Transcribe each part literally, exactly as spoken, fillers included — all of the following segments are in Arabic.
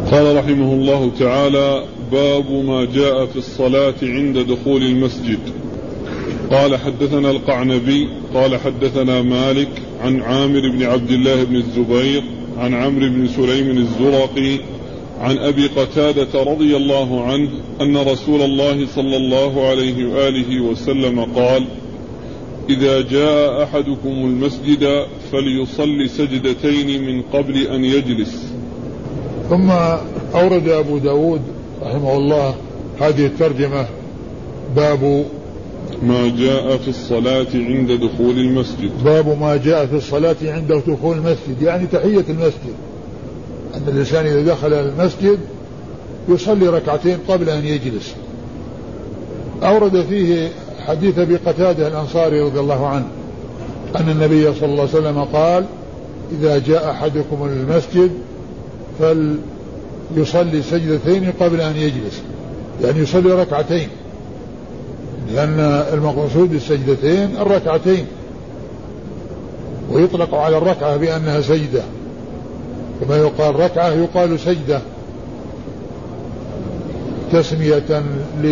قال رحمه الله تعالى: باب ما جاء في الصلاة عند دخول المسجد. قال: حدثنا القعنبي قال حدثنا مالك عن عامر بن عبد الله بن الزبير عن عمرو بن سليم الزرقي عن أبي قتادة رضي الله عنه أن رسول الله صلى الله عليه وآله وسلم قال: إذا جاء أحدكم المسجد فليصلي سجدتين من قبل أن يجلس. ثم أورد أبو داود رحمه الله هذه الترجمة: باب ما جاء في الصلاة عند دخول المسجد. باب ما جاء في الصلاة عند دخول المسجد، يعني تحية المسجد، أن الإنسان إذا دخل المسجد يصلي ركعتين قبل أن يجلس. أورد فيه حديث أبي قتادة الأنصاري رضي الله عنه أن النبي صلى الله عليه وسلم قال: إذا جاء أحدكم المسجد فليصلي سجدتين قبل أن يجلس، يعني يصلي ركعتين، لأن المقصود السجدتين الركعتين، ويطلق على الركعة بأنها سجدة، كما يقال ركعة يقال سجدة، تسمية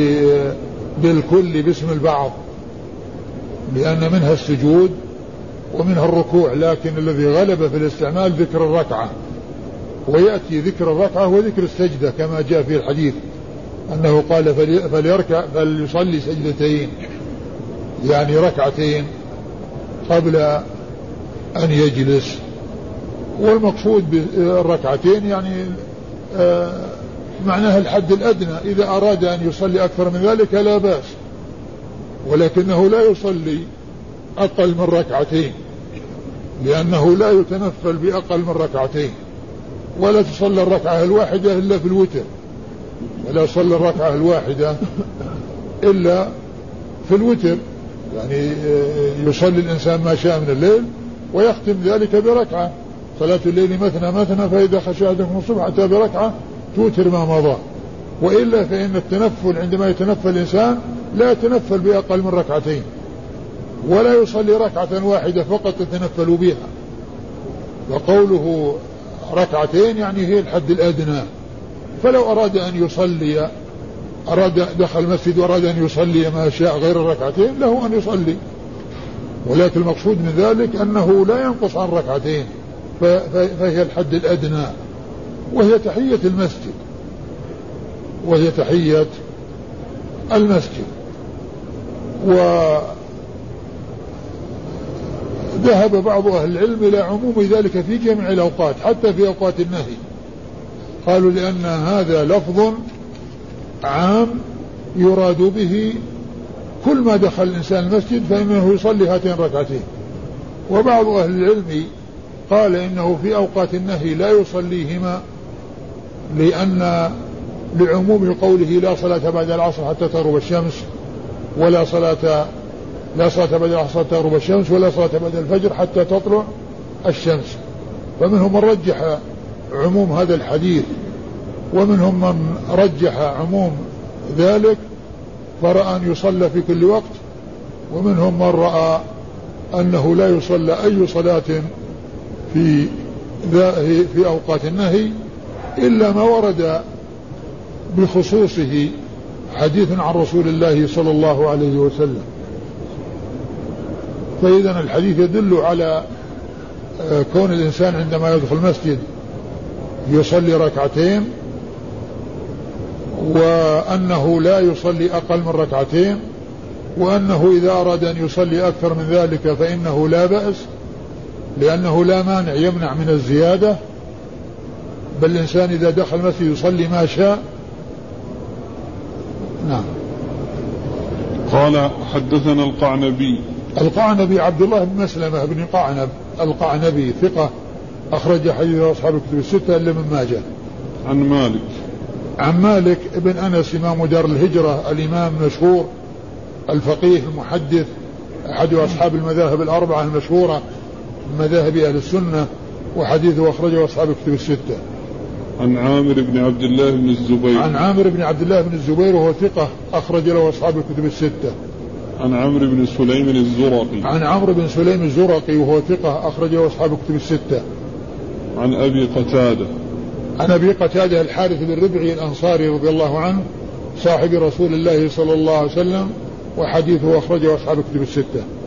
بالكل باسم البعض، لأن منها السجود ومنها الركوع، لكن الذي غلب في الاستعمال ذكر الركعة، ويأتي ذكر الركعة وذكر السجدة كما جاء في الحديث أنه قال: فليركع فليصلي سجدتين، يعني ركعتين قبل أن يجلس. والمقصود بالركعتين يعني آه معناها الحد الأدنى، إذا أراد أن يصلي أكثر من ذلك لا بأس، ولكنه لا يصلي أقل من ركعتين، لأنه لا يتنفل بأقل من ركعتين، ولا تصلي الركعة الواحدة إلا في الوتر، ولا يصلي الركعة الواحدة إلا في الوتر، يعني يصلي الإنسان ما شاء من الليل ويختم ذلك بركعة. صلاة الليل مثنى مثنى فإذا خشى أحدكم الصبح أتى بركعة توتر ما مضى. وإلا فإن التنفل عندما يتنفل الإنسان لا يتنفل بأقل من ركعتين، ولا يصلي ركعة واحدة فقط يتنفل بها. وقوله ركعتين يعني هي الحد الأدنى، فلو أراد أن يصلي، أراد دخل المسجد وأراد أن يصلي ما شاء غير الركعتين له أن يصلي، ولكن المقصود من ذلك أنه لا ينقص عن ركعتين، فهي الحد الأدنى، وهي تحية المسجد، وهي تحية المسجد. وذهب بعض أهل العلم إلى عموم ذلك في جميع الأوقات حتى في أوقات النهي، قالوا لأن هذا لفظ عام يراد به كل ما دخل الإنسان المسجد فإنه يصلي هاتين ركعتين. وبعض أهل العلم قال إنه في أوقات النهي لا يصليهما، لأن لعموم قوله: لا صلاة بعد العصر حتى تغرب الشمس، ولا صلاة لا صلاة بعد العصر حتى تغرب الشمس، ولا صلاة بعد الفجر حتى تطلع الشمس. فمنهم من رجح عموم هذا الحديث، ومنهم من رجح عموم ذلك فرأى أن يصلى في كل وقت، ومنهم من رأى أنه لا يصلى أي صلاة في في أوقات النهي إلا ما ورد بخصوصه حديث عن رسول الله صلى الله عليه وسلم. فإذا الحديث يدل على كون الإنسان عندما يدخل المسجد يصلي ركعتين، وأنه لا يصلي أقل من ركعتين، وأنه إذا أراد أن يصلي أكثر من ذلك فإنه لا بأس، لأنه لا مانع يمنع من الزيادة، بل الإنسان إذا دخل المسجد يصلي ما شاء. نعم. قال: حدثنا القعنبي. القعنبي عبد الله بن مسلمة بن قعنب القعنبي ثقة، أخرج حديث أصحاب الكتب الستة إلا من ماجه. عن مالك. عن مالك بن أنس إمام دار الهجرة الإمام المشهور الفقيه المحدث، أحد أصحاب المذاهب الأربعة المشهورة من مذاهب أهل السنة، وحديثه أخرجه أصحاب الكتب الستة. عن عامر بن عبد الله بن الزبير. عن عامر بن عبد الله بن الزبير وهو ثقة أخرج له أصحاب الكتب الستة. عن عمرو بن سليم الزرقي. عن عمرو بن سليم الزرقي وهو ثقة أخرجه أصحاب الكتب الستة. عن أبي قتادة. عن أبي قتادة الحارث بن ربعي الأنصاري رضي الله عنه صاحب رسول الله صلى الله عليه وسلم، وحديثه أخرجه أصحاب كتب الستة.